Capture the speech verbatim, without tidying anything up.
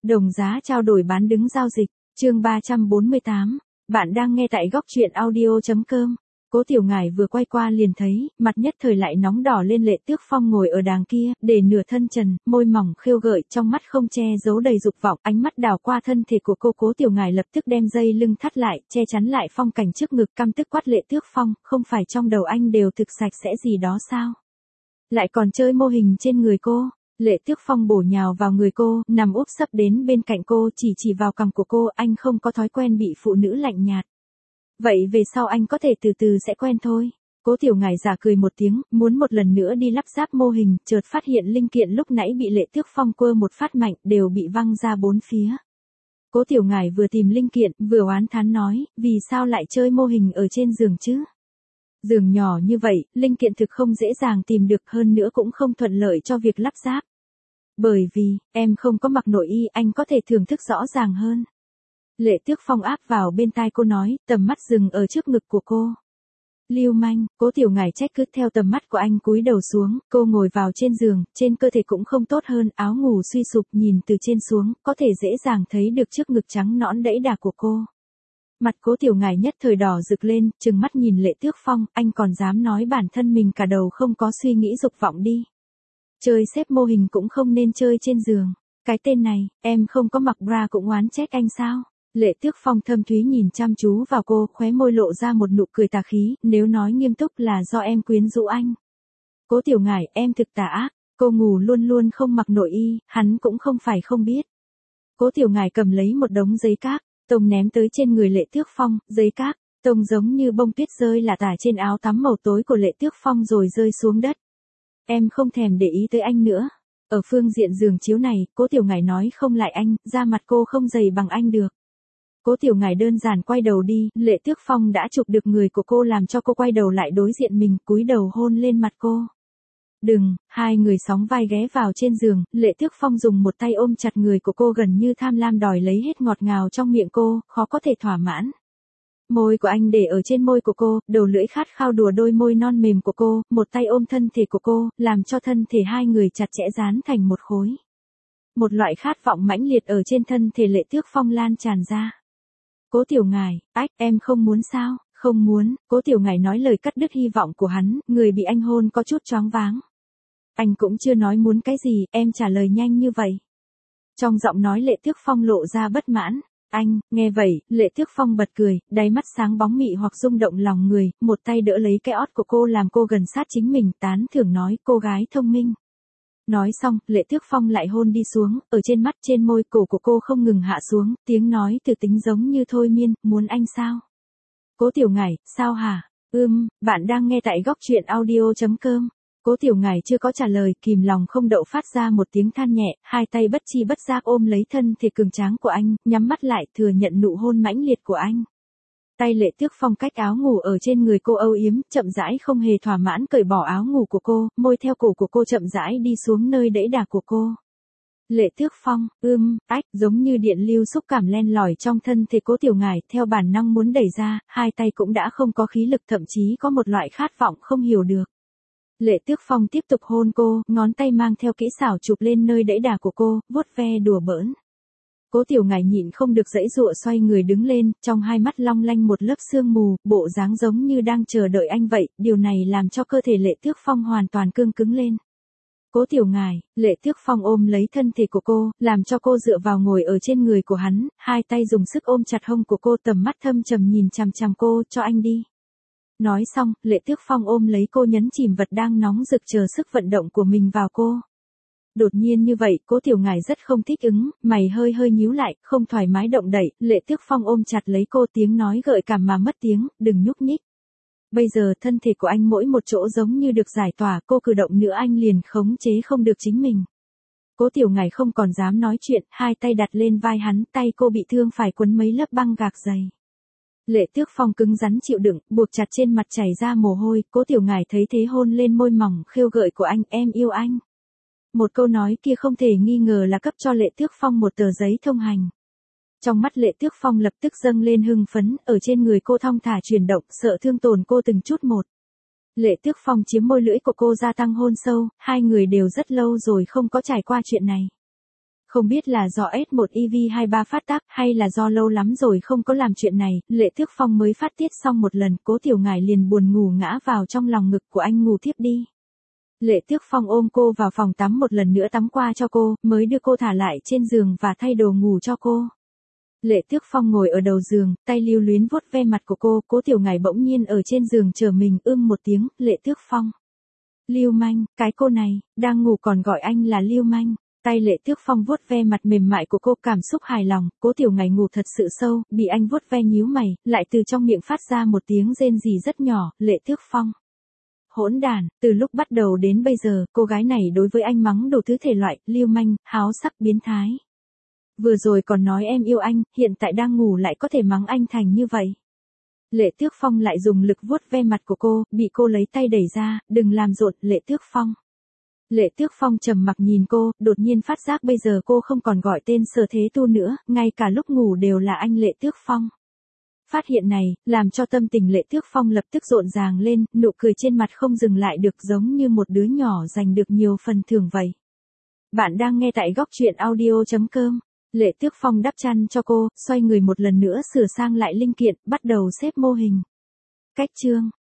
Đồng giá trao đổi bán đứng giao dịch, chương ba trăm bốn mươi tám. Bạn đang nghe tại góc truyện audio chấm com. Cố Tiểu Ngải vừa quay qua liền thấy, mặt nhất thời lại nóng đỏ lên. Lệ Tước Phong ngồi ở đàng kia, để nửa thân trần, môi mỏng khêu gợi, trong mắt không che giấu đầy dục vọng, ánh mắt đảo qua thân thể của cô. Cố Tiểu Ngải lập tức đem dây lưng thắt lại, che chắn lại phong cảnh trước ngực, căm tức quát Lệ Tước Phong, không phải trong đầu anh đều thực sạch sẽ gì đó sao? Lại còn chơi mô hình trên người cô. Lệ Tước Phong bổ nhào vào người cô, nằm úp sấp đến bên cạnh cô, chỉ chỉ vào cằm của cô. Anh không có thói quen bị phụ nữ lạnh nhạt. Vậy về sau anh có thể từ từ sẽ quen thôi. Cố Tiểu Ngải giả cười một tiếng, muốn một lần nữa đi lắp ráp mô hình, chợt phát hiện linh kiện lúc nãy bị Lệ Tước Phong quơ một phát mạnh, đều bị văng ra bốn phía. Cố Tiểu Ngải vừa tìm linh kiện, vừa oán thán nói, vì sao lại chơi mô hình ở trên giường chứ? Giường nhỏ như vậy, linh kiện thực không dễ dàng tìm được, hơn nữa cũng không thuận lợi cho việc lắp ráp. Bởi vì, em không có mặc nội y, anh có thể thưởng thức rõ ràng hơn. Lệ Tước Phong áp vào bên tai cô nói, tầm mắt dừng ở trước ngực của cô. Lưu manh. Cố Tiểu Ngải trách cứ. Theo tầm mắt của anh cúi đầu xuống, cô ngồi vào trên giường, trên cơ thể cũng không tốt hơn, áo ngủ suy sụp, nhìn từ trên xuống, có thể dễ dàng thấy được trước ngực trắng nõn đẫy đà của cô. Mặt Cố Tiểu Ngải nhất thời đỏ rực lên, trừng mắt nhìn Lệ Tước Phong, anh còn dám nói bản thân mình cả đầu không có suy nghĩ dục vọng đi. Chơi xếp mô hình cũng không nên chơi trên giường. Cái tên này, em không có mặc bra cũng oán trách anh sao? Lệ Tước Phong thâm thúy nhìn chăm chú vào cô, khóe môi lộ ra một nụ cười tà khí, nếu nói nghiêm túc là do em quyến rũ anh. Cố Tiểu Ngải, em thực tà ác, cô ngủ luôn luôn không mặc nội y, hắn cũng không phải không biết. Cố Tiểu Ngải cầm lấy một đống giấy cát, tông ném tới trên người Lệ Tước Phong, giấy cát, tông giống như bông tuyết rơi lả tả trên áo tắm màu tối của Lệ Tước Phong rồi rơi xuống đất. Em không thèm để ý tới anh nữa. Ở phương diện giường chiếu này, Cố Tiểu Ngải nói không lại anh, da mặt cô không dày bằng anh được. Cố Tiểu Ngải đơn giản quay đầu đi, Lệ Tước Phong đã chụp được người của cô làm cho cô quay đầu lại đối diện mình, cúi đầu hôn lên mặt cô. Đừng, hai người sóng vai ghé vào trên giường, Lệ Tước Phong dùng một tay ôm chặt người của cô gần như tham lam đòi lấy hết ngọt ngào trong miệng cô, khó có thể thỏa mãn. Môi của anh để ở trên môi của cô, đầu lưỡi khát khao đùa đôi môi non mềm của cô, một tay ôm thân thể của cô, làm cho thân thể hai người chặt chẽ dán thành một khối. Một loại khát vọng mãnh liệt ở trên thân thể Lệ Tước Phong lan tràn ra. Cố Tiểu Ngải, ách, em không muốn sao? Không muốn. Cố Tiểu Ngải nói lời cắt đứt hy vọng của hắn, người bị anh hôn có chút choáng váng. Anh cũng chưa nói muốn cái gì, em trả lời nhanh như vậy. Trong giọng nói Lệ Tước Phong lộ ra bất mãn. Anh, nghe vậy, Lệ Tước Phong bật cười, đáy mắt sáng bóng mị hoặc rung động lòng người, một tay đỡ lấy cái ót của cô làm cô gần sát chính mình, tán thưởng nói, cô gái thông minh. Nói xong, Lệ Tước Phong lại hôn đi xuống, ở trên mắt trên môi cổ của cô không ngừng hạ xuống, tiếng nói từ tính giống như thôi miên, muốn anh sao? Cố Tiểu Ngải, sao hả? Ưm, bạn đang nghe tại góc truyện audio chấm com. Cố Tiểu Ngải chưa có trả lời, kìm lòng không đậu phát ra một tiếng than nhẹ, hai tay bất chi bất giác ôm lấy thân thể cường tráng của anh, nhắm mắt lại thừa nhận nụ hôn mãnh liệt của anh. Tay Lệ Tước Phong cách áo ngủ ở trên người cô âu yếm, chậm rãi không hề thỏa mãn cởi bỏ áo ngủ của cô, môi theo cổ của cô chậm rãi đi xuống nơi đẫy đà của cô. Lệ Tước Phong, ưm, ách, giống như điện lưu xúc cảm len lỏi trong thân thể Cố Tiểu Ngải, theo bản năng muốn đẩy ra, hai tay cũng đã không có khí lực, thậm chí có một loại khát vọng không hiểu được. Lệ Tước Phong tiếp tục hôn cô, ngón tay mang theo kỹ xảo chụp lên nơi đẫy đà của cô, vuốt ve đùa bỡn. Cố Tiểu Ngải nhịn không được giãy giụa xoay người đứng lên, trong hai mắt long lanh một lớp sương mù, bộ dáng giống như đang chờ đợi anh vậy, điều này làm cho cơ thể Lệ Tước Phong hoàn toàn cương cứng lên. Cố Tiểu Ngải, Lệ Tước Phong ôm lấy thân thể của cô, làm cho cô dựa vào ngồi ở trên người của hắn, hai tay dùng sức ôm chặt hông của cô, tầm mắt thâm trầm nhìn chằm chằm cô, cho anh đi. Nói xong, Lệ Tước Phong ôm lấy cô nhấn chìm vật đang nóng rực chờ sức vận động của mình vào cô. Đột nhiên như vậy, Cố Tiểu Ngải rất không thích ứng, mày hơi hơi nhíu lại, không thoải mái động đậy, Lệ Tước Phong ôm chặt lấy cô, tiếng nói gợi cảm mà mất tiếng, đừng nhúc nhích. Bây giờ thân thể của anh mỗi một chỗ giống như được giải tỏa, cô cử động nữa anh liền khống chế không được chính mình. Cố Tiểu Ngải không còn dám nói chuyện, hai tay đặt lên vai hắn, tay cô bị thương phải quấn mấy lớp băng gạc dày. Lệ Tước Phong cứng rắn chịu đựng, buộc chặt trên mặt chảy ra mồ hôi, Cố Tiểu Ngải thấy thế hôn lên môi mỏng khêu gợi của anh, em yêu anh. Một câu nói kia không thể nghi ngờ là cấp cho Lệ Tước Phong một tờ giấy thông hành. Trong mắt Lệ Tước Phong lập tức dâng lên hưng phấn, ở trên người cô thong thả chuyển động, sợ thương tổn cô từng chút một. Lệ Tước Phong chiếm môi lưỡi của cô gia tăng hôn sâu, hai người đều rất lâu rồi không có trải qua chuyện này. Không biết là do S một E V hai ba phát tác hay là do lâu lắm rồi không có làm chuyện này, Lệ Tước Phong mới phát tiết xong một lần, Cố Tiểu Ngải liền buồn ngủ ngã vào trong lòng ngực của anh ngủ thiếp đi. Lệ Tước Phong ôm cô vào phòng tắm một lần nữa tắm qua cho cô, mới đưa cô thả lại trên giường và thay đồ ngủ cho cô. Lệ Tước Phong ngồi ở đầu giường, tay lưu luyến vuốt ve mặt của cô, Cố Tiểu Ngải bỗng nhiên ở trên giường chờ mình ưm một tiếng, Lệ Tước Phong. Lưu manh, cái cô này, đang ngủ còn gọi anh là lưu manh. Tay Lệ Tước Phong vuốt ve mặt mềm mại của cô, cảm xúc hài lòng, Cố Tiểu Ngải ngủ thật sự sâu, bị anh vuốt ve nhíu mày, lại từ trong miệng phát ra một tiếng rên rỉ rất nhỏ, Lệ Tước Phong. Hỗn đản, từ lúc bắt đầu đến bây giờ, cô gái này đối với anh mắng đủ thứ thể loại, lưu manh, háo sắc, biến thái. Vừa rồi còn nói em yêu anh, hiện tại đang ngủ lại có thể mắng anh thành như vậy. Lệ Tước Phong lại dùng lực vuốt ve mặt của cô, bị cô lấy tay đẩy ra, đừng làm rộn, Lệ Tước Phong. Lệ Tước Phong trầm mặc nhìn cô, đột nhiên phát giác bây giờ cô không còn gọi tên Sở Thế Tu nữa, ngay cả lúc ngủ đều là anh Lệ Tước Phong. Phát hiện này, làm cho tâm tình Lệ Tước Phong lập tức rộn ràng lên, nụ cười trên mặt không dừng lại được giống như một đứa nhỏ giành được nhiều phần thưởng vậy. Bạn đang nghe tại góc truyện audio chấm com. Lệ Tước Phong đắp chăn cho cô, xoay người một lần nữa sửa sang lại linh kiện, bắt đầu xếp mô hình. Cách chương,